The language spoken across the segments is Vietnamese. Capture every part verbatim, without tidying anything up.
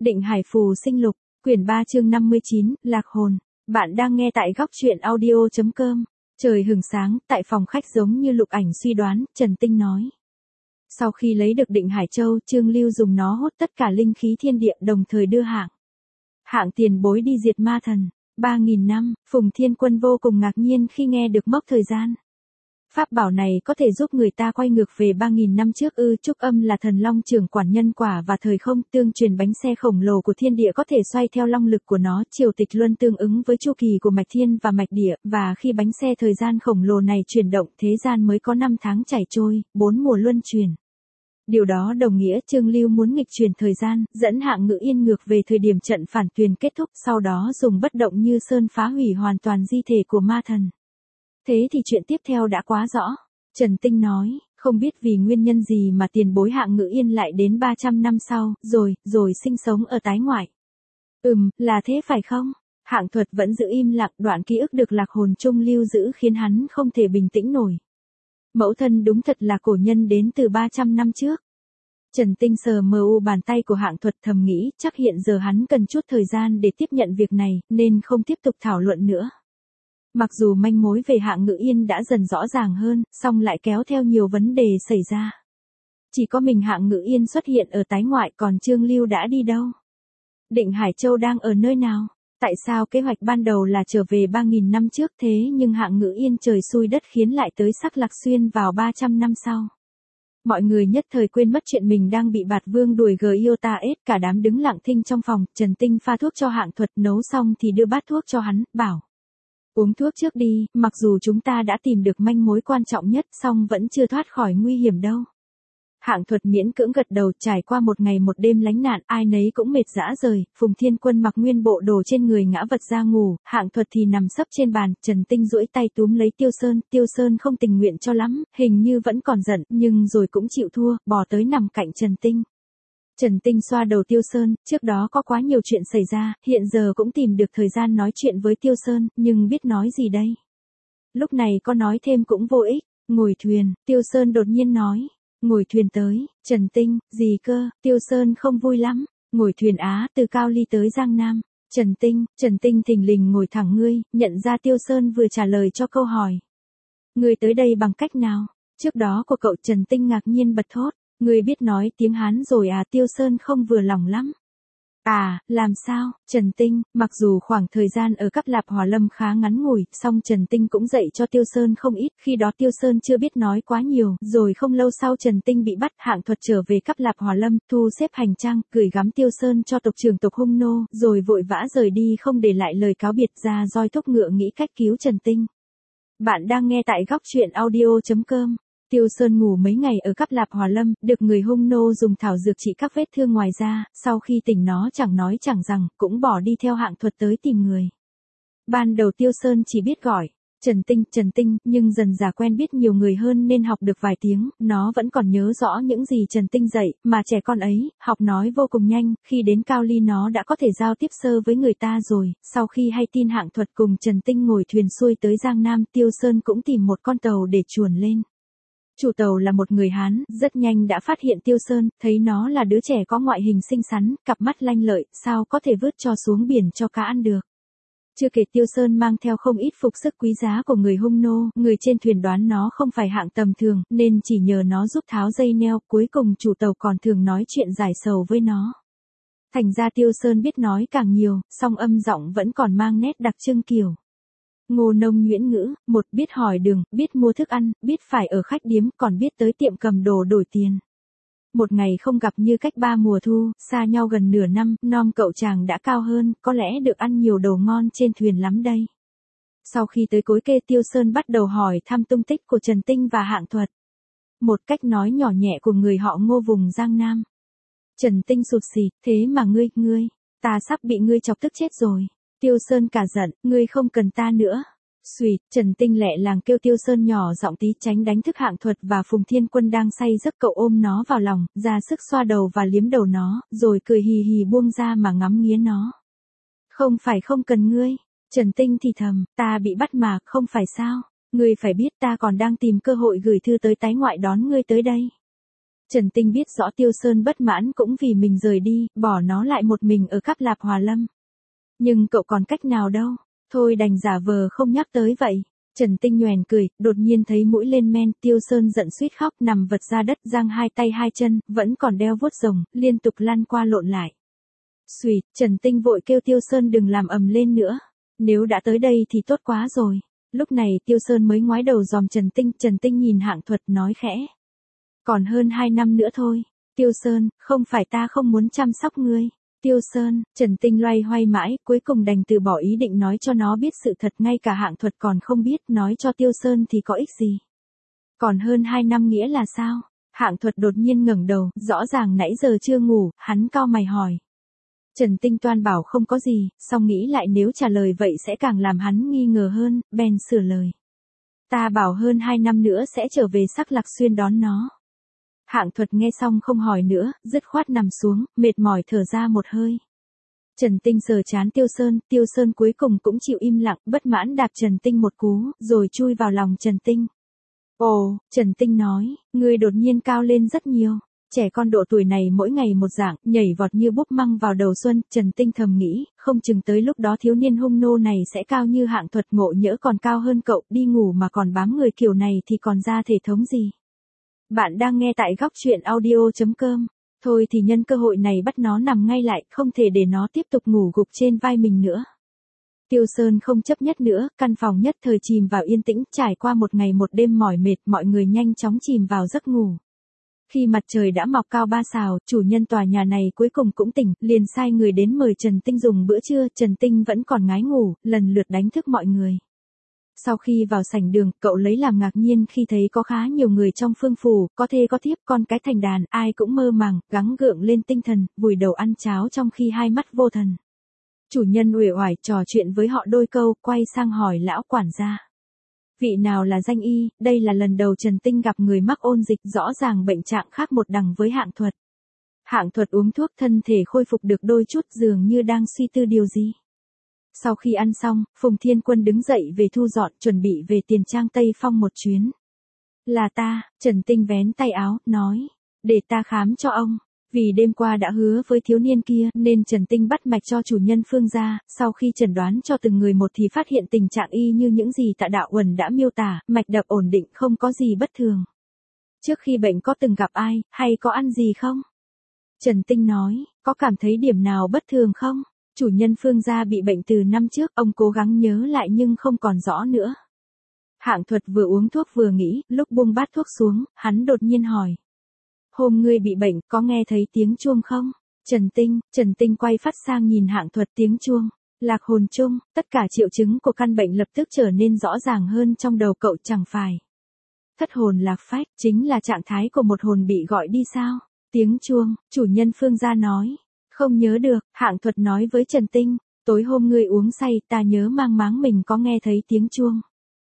Định Hải Phù Sinh Lục, quyển ba chương năm mươi chín, Lạc Hồn. Bạn đang nghe tại góc truyện audio chấm com. Trời hừng sáng, tại phòng khách giống như Lục Ảnh suy đoán, Trần Tinh nói. Sau khi lấy được Định Hải Châu, Trương Lưu dùng nó hút tất cả linh khí thiên địa đồng thời đưa hạng. Hạng tiền bối đi diệt ma thần. ba nghìn năm, Phùng Thiên Quân vô cùng ngạc nhiên khi nghe được mốc thời gian. Pháp bảo này có thể giúp người ta quay ngược về ba nghìn năm trước ư? Trúc Âm là thần long trưởng quản nhân quả và thời không, tương truyền bánh xe khổng lồ của thiên địa có thể xoay theo long lực của nó, triều tịch luân tương ứng với chu kỳ của mạch thiên và mạch địa, và khi bánh xe thời gian khổng lồ này chuyển động, thế gian mới có năm tháng chảy trôi, bốn mùa luân chuyển. Điều đó đồng nghĩa Trương Lưu muốn nghịch chuyển thời gian, dẫn Hạng Ngự Yên ngược về thời điểm trận phản tuyền kết thúc, sau đó dùng bất động như sơn phá hủy hoàn toàn di thể của ma thần. Thế thì chuyện tiếp theo đã quá rõ. Trần Tinh nói, không biết vì nguyên nhân gì mà tiền bối Hạng Ngự Yên lại đến ba trăm năm sau, rồi, rồi sinh sống ở tái ngoại. Ừm, là thế phải không? Hạng Thuật vẫn giữ im lặng, đoạn ký ức được Lạc Hồn Trung lưu giữ khiến hắn không thể bình tĩnh nổi. Mẫu thân đúng thật là cổ nhân đến từ ba trăm năm trước. Trần Tinh sờ mờ u bàn tay của Hạng Thuật thầm nghĩ, chắc hiện giờ hắn cần chút thời gian để tiếp nhận việc này, nên không tiếp tục thảo luận nữa. Mặc dù manh mối về Hạng Ngự Yên đã dần rõ ràng hơn, song lại kéo theo nhiều vấn đề xảy ra. Chỉ có mình Hạng Ngự Yên xuất hiện ở tái ngoại, còn Trương Lưu đã đi đâu? Định Hải Châu đang ở nơi nào? Tại sao kế hoạch ban đầu là trở về ba nghìn năm trước thế nhưng Hạng Ngự Yên trời xui đất khiến lại tới Sắc Lạc Xuyên vào ba trăm năm sau? Mọi người nhất thời quên mất chuyện mình đang bị Bạt Vương đuổi Giota-S, cả đám đứng lặng thinh trong phòng. Trần Tinh pha thuốc cho Hạng Thuật, nấu xong thì đưa bát thuốc cho hắn, bảo. Uống thuốc trước đi, mặc dù chúng ta đã tìm được manh mối quan trọng nhất, song vẫn chưa thoát khỏi nguy hiểm đâu. Hạng Thuật miễn cưỡng gật đầu. Trải qua một ngày một đêm lánh nạn, ai nấy cũng mệt rã rời. Phùng Thiên Quân mặc nguyên bộ đồ trên người ngã vật ra ngủ, Hạng Thuật thì nằm sấp trên bàn. Trần Tinh duỗi tay túm lấy Tiêu Sơn, Tiêu Sơn không tình nguyện cho lắm, hình như vẫn còn giận, nhưng rồi cũng chịu thua, bò tới nằm cạnh Trần Tinh. Trần Tinh xoa đầu Tiêu Sơn, trước đó có quá nhiều chuyện xảy ra, hiện giờ cũng tìm được thời gian nói chuyện với Tiêu Sơn, nhưng biết nói gì đây? Lúc này có nói thêm cũng vô ích. Ngồi thuyền, Tiêu Sơn đột nhiên nói. Ngồi thuyền tới, Trần Tinh, gì cơ? Tiêu Sơn không vui lắm. Ngồi thuyền Á, từ Cao Ly tới Giang Nam. Trần Tinh, Trần Tinh thình lình ngồi thẳng ngươi, nhận ra Tiêu Sơn vừa trả lời cho câu hỏi. Ngươi tới đây bằng cách nào? Trước đó của cậu. Trần Tinh ngạc nhiên bật thốt. Ngươi biết nói tiếng Hán rồi à? Tiêu Sơn không vừa lòng lắm. À, làm sao? Trần Tinh, mặc dù khoảng thời gian ở Cáp Lạp Hỏa Lâm khá ngắn ngủi, song Trần Tinh cũng dạy cho Tiêu Sơn không ít, khi đó Tiêu Sơn chưa biết nói quá nhiều, rồi không lâu sau Trần Tinh bị bắt. Hạng Thuật trở về Cáp Lạp Hỏa Lâm, thu xếp hành trang, gửi gắm Tiêu Sơn cho tộc trưởng tộc Hung Nô, rồi vội vã rời đi không để lại lời cáo biệt. Ra roi thúc ngựa nghĩ cách cứu Trần Tinh. Bạn đang nghe tại góc truyện audio chấm com. Tiêu Sơn ngủ mấy ngày ở Cáp Lạp Hỏa Lâm, được người Hung Nô dùng thảo dược trị các vết thương ngoài da, sau khi tỉnh nó chẳng nói chẳng rằng, cũng bỏ đi theo Hạng Thuật tới tìm người. Ban đầu Tiêu Sơn chỉ biết gọi Trần Tinh, Trần Tinh, nhưng dần dà quen biết nhiều người hơn nên học được vài tiếng, nó vẫn còn nhớ rõ những gì Trần Tinh dạy, mà trẻ con ấy, học nói vô cùng nhanh, khi đến Cao Ly nó đã có thể giao tiếp sơ với người ta rồi. Sau khi hay tin Hạng Thuật cùng Trần Tinh ngồi thuyền xuôi tới Giang Nam, Tiêu Sơn cũng tìm một con tàu để chuồn lên. Chủ tàu là một người Hán, rất nhanh đã phát hiện Tiêu Sơn, thấy nó là đứa trẻ có ngoại hình xinh xắn, cặp mắt lanh lợi, sao có thể vớt cho xuống biển cho cá ăn được. Chưa kể Tiêu Sơn mang theo không ít phục sức quý giá của người Hung Nô, người trên thuyền đoán nó không phải hạng tầm thường, nên chỉ nhờ nó giúp tháo dây neo, cuối cùng chủ tàu còn thường nói chuyện giải sầu với nó. Thành ra Tiêu Sơn biết nói càng nhiều, song âm giọng vẫn còn mang nét đặc trưng kiểu Ngô Nông nhuyễn ngữ, một biết hỏi đường, biết mua thức ăn, biết phải ở khách điếm, còn biết tới tiệm cầm đồ đổi tiền. Một ngày không gặp như cách ba mùa thu, xa nhau gần nửa năm, nom cậu chàng đã cao hơn, có lẽ được ăn nhiều đồ ngon trên thuyền lắm đây. Sau khi tới Cối Kê, Tiêu Sơn bắt đầu hỏi thăm tung tích của Trần Tinh và Hạng Thuật. Một cách nói nhỏ nhẹ của người họ Ngô vùng Giang Nam. Trần Tinh sụt sịt, thế mà ngươi, ngươi, ta sắp bị ngươi chọc tức chết rồi. Tiêu Sơn cả giận, ngươi không cần ta nữa. Xùyt, Trần Tinh lẹ làng kêu Tiêu Sơn nhỏ giọng tí tránh đánh thức Hạng Thuật và Phùng Thiên Quân đang say giấc. Cậu ôm nó vào lòng, ra sức xoa đầu và liếm đầu nó, rồi cười hì hì buông ra mà ngắm nghía nó. Không phải không cần ngươi. Trần Tinh thì thầm, ta bị bắt mà, không phải sao. Ngươi phải biết ta còn đang tìm cơ hội gửi thư tới tái ngoại đón ngươi tới đây. Trần Tinh biết rõ Tiêu Sơn bất mãn cũng vì mình rời đi, bỏ nó lại một mình ở Cáp Lạp Hòa Lâm. Nhưng cậu còn cách nào đâu, thôi đành giả vờ không nhắc tới vậy. Trần Tinh nhoẻn cười, đột nhiên thấy mũi lên men, Tiêu Sơn giận suýt khóc nằm vật ra đất giang hai tay hai chân, vẫn còn đeo vuốt rồng, liên tục lăn qua lộn lại. Xùyt, Trần Tinh vội kêu Tiêu Sơn đừng làm ầm lên nữa. Nếu đã tới đây thì tốt quá rồi. Lúc này Tiêu Sơn mới ngoái đầu dòm Trần Tinh, Trần Tinh nhìn Hạng Thuật nói khẽ. Còn hơn hai năm nữa thôi. Tiêu Sơn, không phải ta không muốn chăm sóc ngươi. Tiêu Sơn, Trần Tinh loay hoay mãi, cuối cùng đành từ bỏ ý định nói cho nó biết sự thật, ngay cả Hạng Thuật còn không biết, nói cho Tiêu Sơn thì có ích gì. Còn hơn hai năm nghĩa là sao? Hạng Thuật đột nhiên ngẩng đầu, rõ ràng nãy giờ chưa ngủ, hắn cau mày hỏi. Trần Tinh toan bảo không có gì, song nghĩ lại nếu trả lời vậy sẽ càng làm hắn nghi ngờ hơn, bèn sửa lời. Ta bảo hơn hai năm nữa sẽ trở về Sắc Lạc Xuyên đón nó. Hạng Thuật nghe xong không hỏi nữa, dứt khoát nằm xuống, mệt mỏi thở ra một hơi. Trần Tinh sờ trán Tiêu Sơn, Tiêu Sơn cuối cùng cũng chịu im lặng, bất mãn đạp Trần Tinh một cú, rồi chui vào lòng Trần Tinh. Ồ, Trần Tinh nói, ngươi đột nhiên cao lên rất nhiều. Trẻ con độ tuổi này mỗi ngày một dạng, nhảy vọt như búp măng vào đầu xuân, Trần Tinh thầm nghĩ, không chừng tới lúc đó thiếu niên hung nô này sẽ cao như Hạng Thuật, ngộ nhỡ còn cao hơn cậu, đi ngủ mà còn bám người kiểu này thì còn ra thể thống gì. Bạn đang nghe tại góc truyện audio chấm com. Thôi thì nhân cơ hội này bắt nó nằm ngay lại, không thể để nó tiếp tục ngủ gục trên vai mình nữa. Tiêu Sơn không chấp nhất nữa, căn phòng nhất thời chìm vào yên tĩnh, trải qua một ngày một đêm mỏi mệt, mọi người nhanh chóng chìm vào giấc ngủ. Khi mặt trời đã mọc cao ba sào, chủ nhân tòa nhà này cuối cùng cũng tỉnh, liền sai người đến mời Trần Tinh dùng bữa trưa, Trần Tinh vẫn còn ngái ngủ, lần lượt đánh thức mọi người. Sau khi vào sảnh đường, cậu lấy làm ngạc nhiên khi thấy có khá nhiều người trong phương phủ, có thê có thiếp, con cái thành đàn, ai cũng mơ màng, gắng gượng lên tinh thần, vùi đầu ăn cháo trong khi hai mắt vô thần. Chủ nhân uể oải trò chuyện với họ đôi câu, quay sang hỏi lão quản gia. Vị nào là danh y, đây là lần đầu Trần Tinh gặp người mắc ôn dịch, rõ ràng bệnh trạng khác một đằng với Hạng Thuật. Hạng Thuật uống thuốc thân thể khôi phục được đôi chút, dường như đang suy tư điều gì. Sau khi ăn xong, Phùng Thiên Quân đứng dậy về thu dọn, chuẩn bị về Tiền Trang Tây Phong một chuyến. Là ta, Trần Tinh vén tay áo, nói, để ta khám cho ông. Vì đêm qua đã hứa với thiếu niên kia, nên Trần Tinh bắt mạch cho chủ nhân Phương gia, sau khi chẩn đoán cho từng người một thì phát hiện tình trạng y như những gì Tạ Đạo Uẩn đã miêu tả, mạch đập ổn định, không có gì bất thường. Trước khi bệnh có từng gặp ai, hay có ăn gì không? Trần Tinh nói, có cảm thấy điểm nào bất thường không? Chủ nhân Phương gia bị bệnh từ năm trước, ông cố gắng nhớ lại nhưng không còn rõ nữa. Hạng Thuật vừa uống thuốc vừa nghĩ, lúc buông bát thuốc xuống, hắn đột nhiên hỏi. Hôm ngươi bị bệnh, có nghe thấy tiếng chuông không? Trần Tinh, Trần Tinh quay phát sang nhìn Hạng Thuật, tiếng chuông, lạc hồn chung, tất cả triệu chứng của căn bệnh lập tức trở nên rõ ràng hơn trong đầu cậu, chẳng phải. Thất hồn lạc phách, chính là trạng thái của một hồn bị gọi đi sao? Tiếng chuông, chủ nhân Phương gia nói. Không nhớ được, Hạng Thuật nói với Trần Tinh, tối hôm ngươi uống say, ta nhớ mang máng mình có nghe thấy tiếng chuông.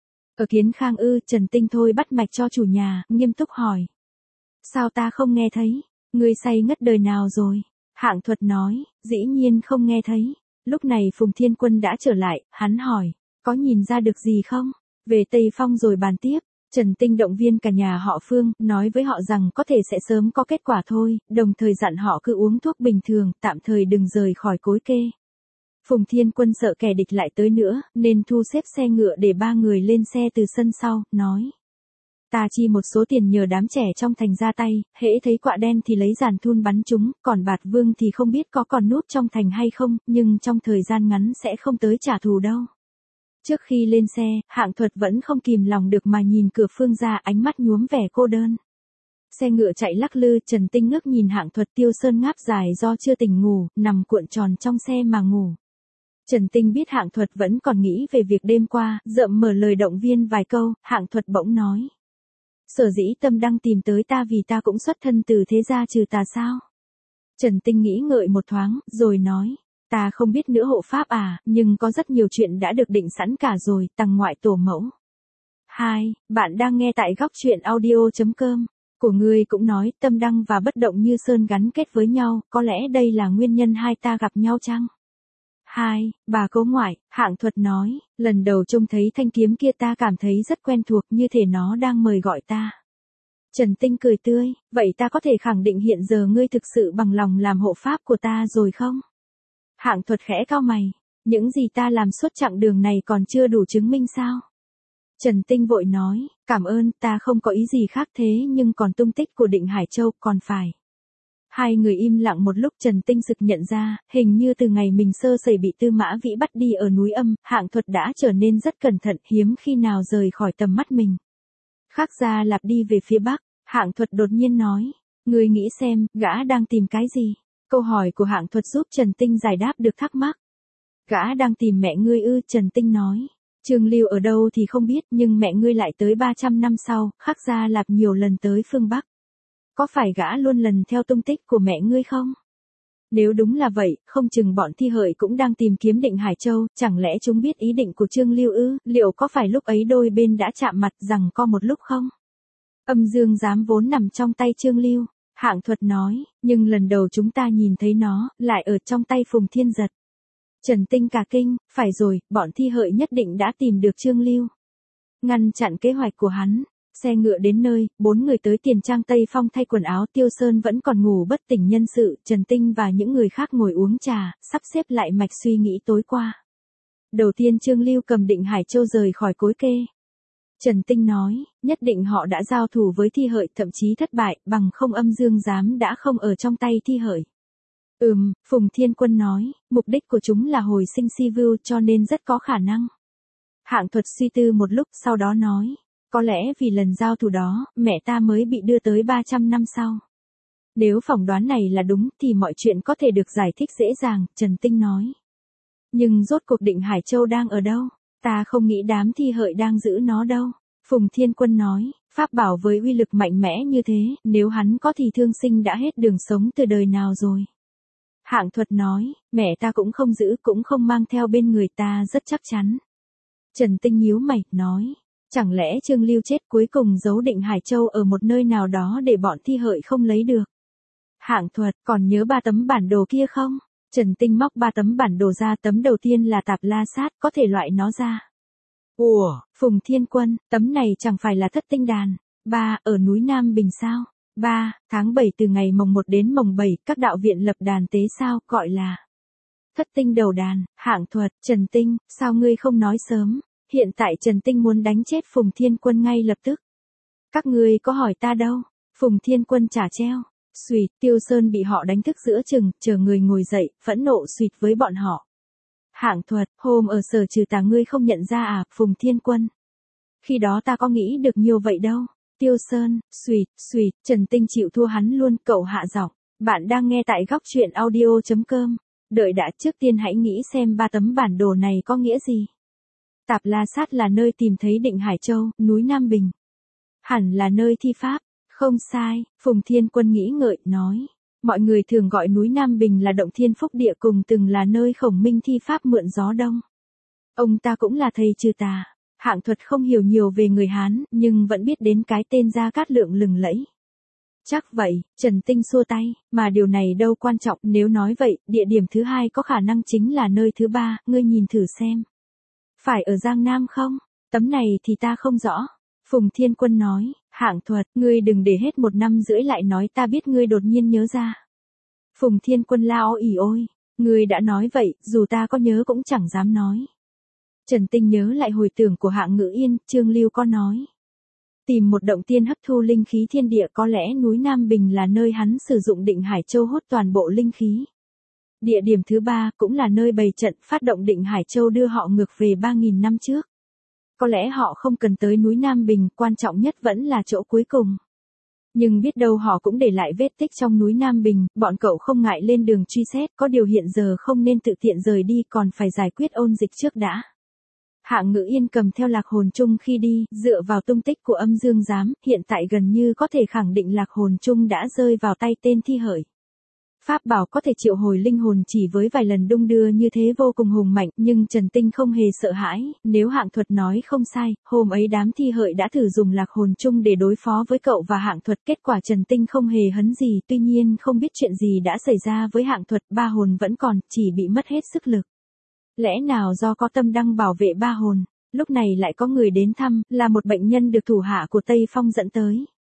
Ở Kiến Khang ư? Trần Tinh thôi bắt mạch cho chủ nhà, nghiêm túc hỏi. Sao ta không nghe thấy? Ngươi say ngất đời nào rồi? Hạng Thuật nói, dĩ nhiên không nghe thấy. Lúc này Phùng Thiên Quân đã trở lại, hắn hỏi, có nhìn ra được gì không? Về Tây Phong rồi bàn tiếp. Trần Tinh động viên cả nhà họ Phương, nói với họ rằng có thể sẽ sớm có kết quả thôi, đồng thời dặn họ cứ uống thuốc bình thường, tạm thời đừng rời khỏi cối kê. Phùng Thiên Quân sợ kẻ địch lại tới nữa, nên thu xếp xe ngựa để ba người lên xe từ sân sau, nói. Ta chi một số tiền nhờ đám trẻ trong thành ra tay, hễ thấy quạ đen thì lấy giàn thun bắn chúng, còn Bạt Vương thì không biết có còn núp trong thành hay không, nhưng trong thời gian ngắn sẽ không tới trả thù đâu. Trước khi lên xe, Hạng Thuật vẫn không kìm lòng được mà nhìn cửa Phương gia, ánh mắt nhuốm vẻ cô đơn. Xe ngựa chạy lắc lư, Trần Tinh ngước nhìn Hạng Thuật. Tiêu Sơn ngáp dài do chưa tỉnh ngủ, nằm cuộn tròn trong xe mà ngủ. Trần Tinh biết Hạng Thuật vẫn còn nghĩ về việc đêm qua, rợm mở lời động viên vài câu, Hạng Thuật bỗng nói. Sở dĩ Tâm Đăng tìm tới ta vì ta cũng xuất thân từ thế gia trừ tà sao? Trần Tinh nghĩ ngợi một thoáng, rồi nói. Ta không biết nữa hộ pháp à, nhưng có rất nhiều chuyện đã được định sẵn cả rồi, tầng ngoại tổ mẫu. hai. Bạn đang nghe tại góc truyện audio chấm com. Của ngươi cũng nói, Tâm Đăng và Bất Động Như Sơn gắn kết với nhau, có lẽ đây là nguyên nhân hai ta gặp nhau chăng? hai. Bà cố ngoại, Hạng Thuật nói, lần đầu trông thấy thanh kiếm kia ta cảm thấy rất quen thuộc, như thể nó đang mời gọi ta. Trần Tinh cười tươi, vậy ta có thể khẳng định hiện giờ ngươi thực sự bằng lòng làm hộ pháp của ta rồi không? Hạng Thuật khẽ cau mày, những gì ta làm suốt chặng đường này còn chưa đủ chứng minh sao? Trần Tinh vội nói, cảm ơn, ta không có ý gì khác thế nhưng còn tung tích của Định Hải Châu còn phải. Hai người im lặng một lúc. Trần Tinh sực nhận ra, hình như từ ngày mình sơ sẩy bị Tư Mã Vĩ bắt đi ở núi Âm, Hạng Thuật đã trở nên rất cẩn thận, hiếm khi nào rời khỏi tầm mắt mình. Khác Gia Lạp đi về phía bắc, Hạng Thuật đột nhiên nói, ngươi nghĩ xem, gã đang tìm cái gì? Câu hỏi của Hạng Thuật giúp Trần Tinh giải đáp được thắc mắc. Gã đang tìm mẹ ngươi ư? Trần Tinh nói. Trương Lưu ở đâu thì không biết, nhưng mẹ ngươi lại tới ba trăm năm sau, Khác Gia Lạp nhiều lần tới phương Bắc. Có phải gã luôn lần theo tung tích của mẹ ngươi không? Nếu đúng là vậy, không chừng bọn Thi Hợi cũng đang tìm kiếm Định Hải Châu, chẳng lẽ chúng biết ý định của Trương Lưu ư? Liệu có phải lúc ấy đôi bên đã chạm mặt rằng co một lúc không? Âm Dương Giám vốn nằm trong tay Trương Lưu, Hạng Thuật nói, nhưng lần đầu chúng ta nhìn thấy nó, lại ở trong tay Phùng Thiên Giật. Trần Tinh cả kinh, phải rồi, bọn Thi Hợi nhất định đã tìm được Trương Lưu. Ngăn chặn kế hoạch của hắn. Xe ngựa đến nơi, bốn người tới Tiền Trang Tây Phong thay quần áo. Tiêu Sơn vẫn còn ngủ bất tỉnh nhân sự, Trần Tinh và những người khác ngồi uống trà, sắp xếp lại mạch suy nghĩ tối qua. Đầu tiên Trương Lưu cầm Định Hải Châu rời khỏi cối kê. Trần Tinh nói, nhất định họ đã giao thủ với Thi Hợi, thậm chí thất bại, bằng không Âm Dương Giám đã không ở trong tay Thi Hợi. Ừm, Phùng Thiên Quân nói, mục đích của chúng là hồi sinh Si Vưu cho nên rất có khả năng. Hạng Thuật suy tư một lúc sau đó nói, có lẽ vì lần giao thủ đó, mẹ ta mới bị đưa tới ba trăm năm sau. Nếu phỏng đoán này là đúng thì mọi chuyện có thể được giải thích dễ dàng, Trần Tinh nói. Nhưng rốt cuộc Định Hải Châu đang ở đâu? Ta không nghĩ đám Thi Hợi đang giữ nó đâu. Phùng Thiên Quân nói, pháp bảo với uy lực mạnh mẽ như thế, nếu hắn có thì Thương Sinh đã hết đường sống từ đời nào rồi. Hạng Thuật nói, mẹ ta cũng không giữ, cũng không mang theo bên người ta rất chắc chắn. Trần Tinh nhíu mày, nói, chẳng lẽ Trương Lưu chết cuối cùng giấu Định Hải Châu ở một nơi nào đó để bọn Thi Hợi không lấy được? Hạng Thuật, còn nhớ ba tấm bản đồ kia không? Trần Tinh móc ba tấm bản đồ ra, tấm đầu tiên là Tạp La Sát, có thể loại nó ra. Ủa, Phùng Thiên Quân, tấm này chẳng phải là Thất Tinh Đàn, ba, ở núi Nam Bình sao? ba, tháng bảy từ ngày mồng một đến mồng bảy, các đạo viện lập đàn tế sao, gọi là Thất Tinh Đầu Đàn. Hạng Thuật, Trần Tinh, sao ngươi không nói sớm? Hiện tại Trần Tinh muốn đánh chết Phùng Thiên Quân ngay lập tức. Các ngươi có hỏi ta đâu? Phùng Thiên Quân trả treo. Xùyt, Tiêu Sơn bị họ đánh thức giữa chừng, chờ người ngồi dậy, phẫn nộ xùyt với bọn họ. Hạng Thuật, hôm ở Sở Trừ Tà ngươi không nhận ra à, Phùng Thiên Quân? Khi đó ta có nghĩ được nhiều vậy đâu. Tiêu Sơn, xùyt, xùyt, Trần Tinh chịu thua hắn luôn, cậu hạ giọng. Bạn đang nghe tại góc truyện audio chấm com. Đợi đã, trước tiên hãy nghĩ xem ba tấm bản đồ này có nghĩa gì. Tạp La Sát là nơi tìm thấy Định Hải Châu, núi Nam Bình. Hẳn là nơi thi pháp. Không sai, Phùng Thiên Quân nghĩ ngợi, nói. Mọi người thường gọi núi Nam Bình là Động Thiên Phúc Địa, cùng từng là nơi Khổng Minh thi pháp mượn gió đông. Ông ta cũng là thầy trừ tà. Hạng Thuật không hiểu nhiều về người Hán, nhưng vẫn biết đến cái tên Gia Cát Lượng lừng lẫy. Chắc vậy, Trần Tinh xua tay, mà điều này đâu quan trọng, nếu nói vậy, địa điểm thứ hai có khả năng chính là nơi thứ ba, ngươi nhìn thử xem. Phải ở Giang Nam không? Tấm này thì ta không rõ. Phùng Thiên Quân nói, Hạng Thuật, ngươi đừng để hết một năm rưỡi lại nói ta biết ngươi đột nhiên nhớ ra. Phùng Thiên Quân lao ỉ ôi, ngươi đã nói vậy, dù ta có nhớ cũng chẳng dám nói. Trần Tinh nhớ lại hồi tưởng của Hạng Ngữ Yên, Trương Lưu có nói. Tìm một động tiên hấp thu linh khí thiên địa, có lẽ núi Nam Bình là nơi hắn sử dụng Định Hải Châu hút toàn bộ linh khí. Địa điểm thứ ba cũng là nơi bày trận phát động Định Hải Châu đưa họ ngược về ba nghìn năm trước. Có lẽ họ không cần tới núi Nam Bình, quan trọng nhất vẫn là chỗ cuối cùng. Nhưng biết đâu họ cũng để lại vết tích trong núi Nam Bình, bọn cậu không ngại lên đường truy xét, có điều hiện giờ không nên tự tiện rời đi, còn phải giải quyết ôn dịch trước đã. Hạng Ngữ Yên cầm theo Lạc Hồn Chung khi đi, dựa vào tung tích của Âm Dương Giám, hiện tại gần như có thể khẳng định Lạc Hồn Chung đã rơi vào tay tên Thi Hợi. Pháp bảo có thể triệu hồi linh hồn chỉ với vài lần đung đưa như thế vô cùng hùng mạnh, nhưng Trần Tinh không hề sợ hãi, nếu Hạng Thuật nói không sai, hôm ấy đám Thi Hợi đã thử dùng Lạc Hồn Chung để đối phó với cậu và Hạng Thuật, kết quả Trần Tinh không hề hấn gì, tuy nhiên không biết chuyện gì đã xảy ra với Hạng Thuật, ba hồn vẫn còn, chỉ bị mất hết sức lực. Lẽ nào do có tâm đăng bảo vệ ba hồn, lúc này lại có người đến thăm, là một bệnh nhân được thủ hạ của Tây Phong dẫn tới.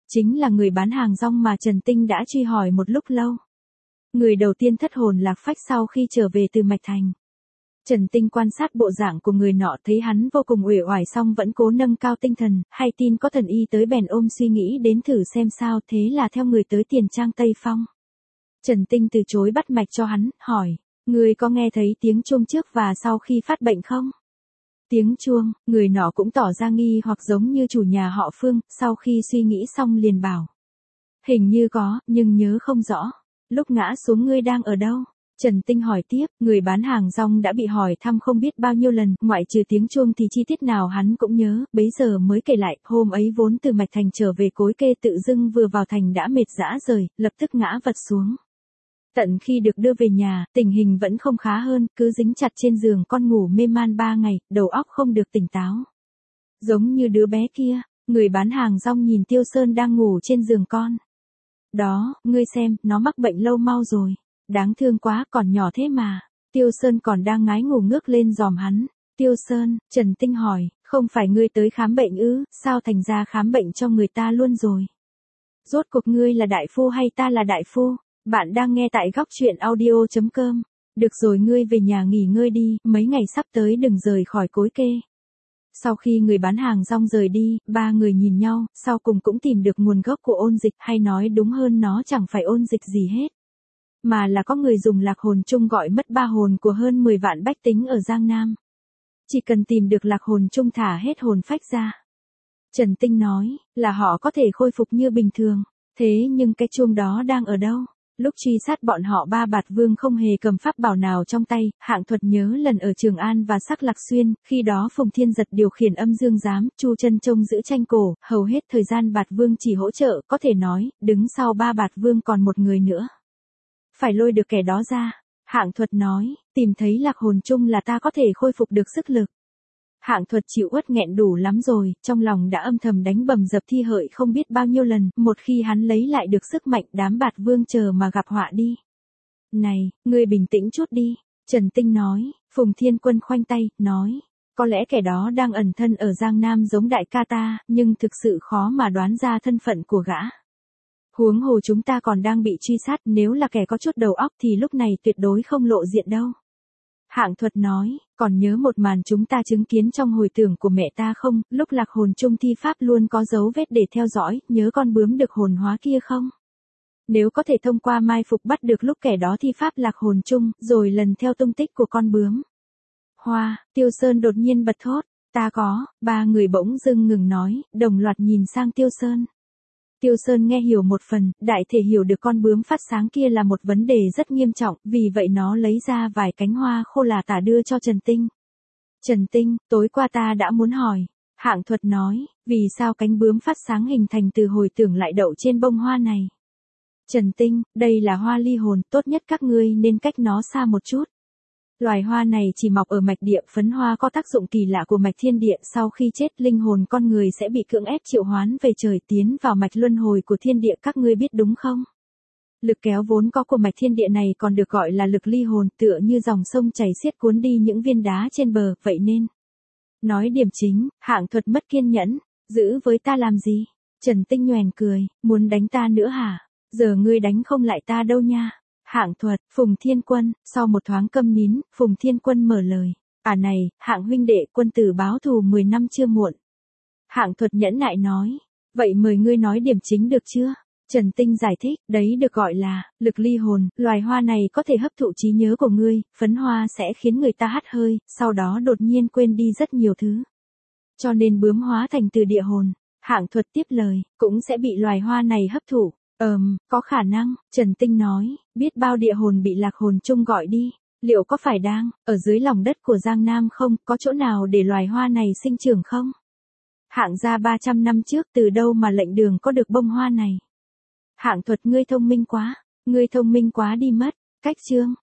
Chính là người bán hàng rong mà Trần Tinh đã truy hỏi một lúc lâu. Người đầu tiên thất hồn lạc phách sau khi trở về từ Mạch Thành. Trần Tinh quan sát bộ dạng của người nọ, thấy hắn vô cùng uể oải song vẫn cố nâng cao tinh thần, hay tin có thần y tới bèn ôm suy nghĩ đến thử xem sao, thế là theo người tới Tiền Trang Tây Phong. Trần Tinh từ chối bắt mạch cho hắn, hỏi, người có nghe thấy tiếng chuông trước và sau khi phát bệnh không? Tiếng chuông, người nọ cũng tỏ ra nghi hoặc giống như chủ nhà họ Phương, sau khi suy nghĩ xong liền bảo. Hình như có, nhưng nhớ không rõ. Lúc ngã xuống ngươi đang ở đâu? Trần Tinh hỏi tiếp, người bán hàng rong đã bị hỏi thăm không biết bao nhiêu lần, ngoại trừ tiếng chuông thì chi tiết nào hắn cũng nhớ, bấy giờ mới kể lại, hôm ấy vốn từ Mạch Thành trở về Cối Kê tự dưng vừa vào thành đã mệt rã rời, lập tức ngã vật xuống. Tận khi được đưa về nhà, tình hình vẫn không khá hơn, cứ dính chặt trên giường con ngủ mê man ba ngày, đầu óc không được tỉnh táo. Giống như đứa bé kia, người bán hàng rong nhìn Tiêu Sơn đang ngủ trên giường con. Đó, ngươi xem, nó mắc bệnh lâu mau rồi. Đáng thương quá, còn nhỏ thế mà. Tiêu Sơn còn đang ngái ngủ ngước lên dòm hắn. Tiêu Sơn, Trần Tinh hỏi, không phải ngươi tới khám bệnh ư, sao thành ra khám bệnh cho người ta luôn rồi? Rốt cuộc ngươi là đại phu hay ta là đại phu? Bạn đang nghe tại góc truyện audio chấm com. Được rồi, ngươi về nhà nghỉ ngơi đi, mấy ngày sắp tới đừng rời khỏi Cối Kê. Sau khi người bán hàng rong rời đi, ba người nhìn nhau, sau cùng cũng tìm được nguồn gốc của ôn dịch, hay nói đúng hơn nó chẳng phải ôn dịch gì hết. Mà là có người dùng lạc hồn chung gọi mất ba hồn của hơn mười vạn bách tính ở Giang Nam. Chỉ cần tìm được lạc hồn chung thả hết hồn phách ra. Trần Tinh nói, là họ có thể khôi phục như bình thường. Thế nhưng cái chuông đó đang ở đâu? Lúc truy sát bọn họ ba bạt vương không hề cầm pháp bảo nào trong tay, Hạng Thuật nhớ lần ở Trường An và Sắc Lạc Xuyên, khi đó Phùng Thiên Giật điều khiển âm dương giám, Chu Chân trông giữ tranh cổ, hầu hết thời gian bạt vương chỉ hỗ trợ, có thể nói, đứng sau ba bạt vương còn một người nữa. Phải lôi được kẻ đó ra. Hạng Thuật nói, tìm thấy lạc hồn chung là ta có thể khôi phục được sức lực. Hạng Thuật chịu uất nghẹn đủ lắm rồi, trong lòng đã âm thầm đánh bầm dập thi hợi không biết bao nhiêu lần, một khi hắn lấy lại được sức mạnh đám bạt vương chờ mà gặp họa đi. Này, ngươi bình tĩnh chút đi, Trần Tinh nói. Phùng Thiên Quân khoanh tay, nói, có lẽ kẻ đó đang ẩn thân ở Giang Nam giống đại ca ta, nhưng thực sự khó mà đoán ra thân phận của gã. Huống hồ chúng ta còn đang bị truy sát, nếu là kẻ có chút đầu óc thì lúc này tuyệt đối không lộ diện đâu. Hạng Thuật nói, còn nhớ một màn chúng ta chứng kiến trong hồi tưởng của mẹ ta không, lúc lạc hồn chung thi pháp luôn có dấu vết để theo dõi, nhớ con bướm được hồn hóa kia không? Nếu có thể thông qua mai phục bắt được lúc kẻ đó thi pháp lạc hồn chung, rồi lần theo tung tích của con bướm. Hoa, Tiêu Sơn đột nhiên bật thốt, ta có, ba người bỗng dưng ngừng nói, đồng loạt nhìn sang Tiêu Sơn. Tiêu Sơn nghe hiểu một phần, đại thể hiểu được con bướm phát sáng kia là một vấn đề rất nghiêm trọng, vì vậy nó lấy ra vài cánh hoa khô là tả đưa cho Trần Tinh. Trần Tinh, tối qua ta đã muốn hỏi. Hạng Thuật nói, vì sao cánh bướm phát sáng hình thành từ hồi tưởng lại đậu trên bông hoa này? Trần Tinh, đây là hoa ly hồn, tốt nhất các ngươi nên cách nó xa một chút. Loài hoa này chỉ mọc ở mạch địa, phấn hoa có tác dụng kỳ lạ của mạch thiên địa, sau khi chết linh hồn con người sẽ bị cưỡng ép triệu hoán về trời tiến vào mạch luân hồi của thiên địa, các ngươi biết đúng không? Lực kéo vốn có của mạch thiên địa này còn được gọi là lực ly hồn, tựa như dòng sông chảy xiết cuốn đi những viên đá trên bờ, vậy nên. Nói điểm chính, Hạng Thuật mất kiên nhẫn, giữ với ta làm gì? Trần Tinh nhoẻn cười, muốn đánh ta nữa hả? Giờ ngươi đánh không lại ta đâu nha. Hạng Thuật, Phùng Thiên Quân, sau một thoáng câm nín, Phùng Thiên Quân mở lời. À này, Hạng huynh đệ, quân tử báo thù mười năm chưa muộn. Hạng Thuật nhẫn nại nói. Vậy mời ngươi nói điểm chính được chưa? Trần Tinh giải thích, đấy được gọi là, lực ly hồn, loài hoa này có thể hấp thụ trí nhớ của ngươi, phấn hoa sẽ khiến người ta hắt hơi, sau đó đột nhiên quên đi rất nhiều thứ. Cho nên bướm hóa thành từ địa hồn. Hạng Thuật tiếp lời, cũng sẽ bị loài hoa này hấp thụ. Ờm, có khả năng, Trần Tinh nói, biết bao địa hồn bị lạc hồn chung gọi đi, liệu có phải đang, ở dưới lòng đất của Giang Nam không, có chỗ nào để loài hoa này sinh trưởng không? Hạng gia ba trăm năm trước từ đâu mà lệnh đường có được bông hoa này? Hạng Thuật, ngươi thông minh quá, ngươi thông minh quá đi mất, cách chương.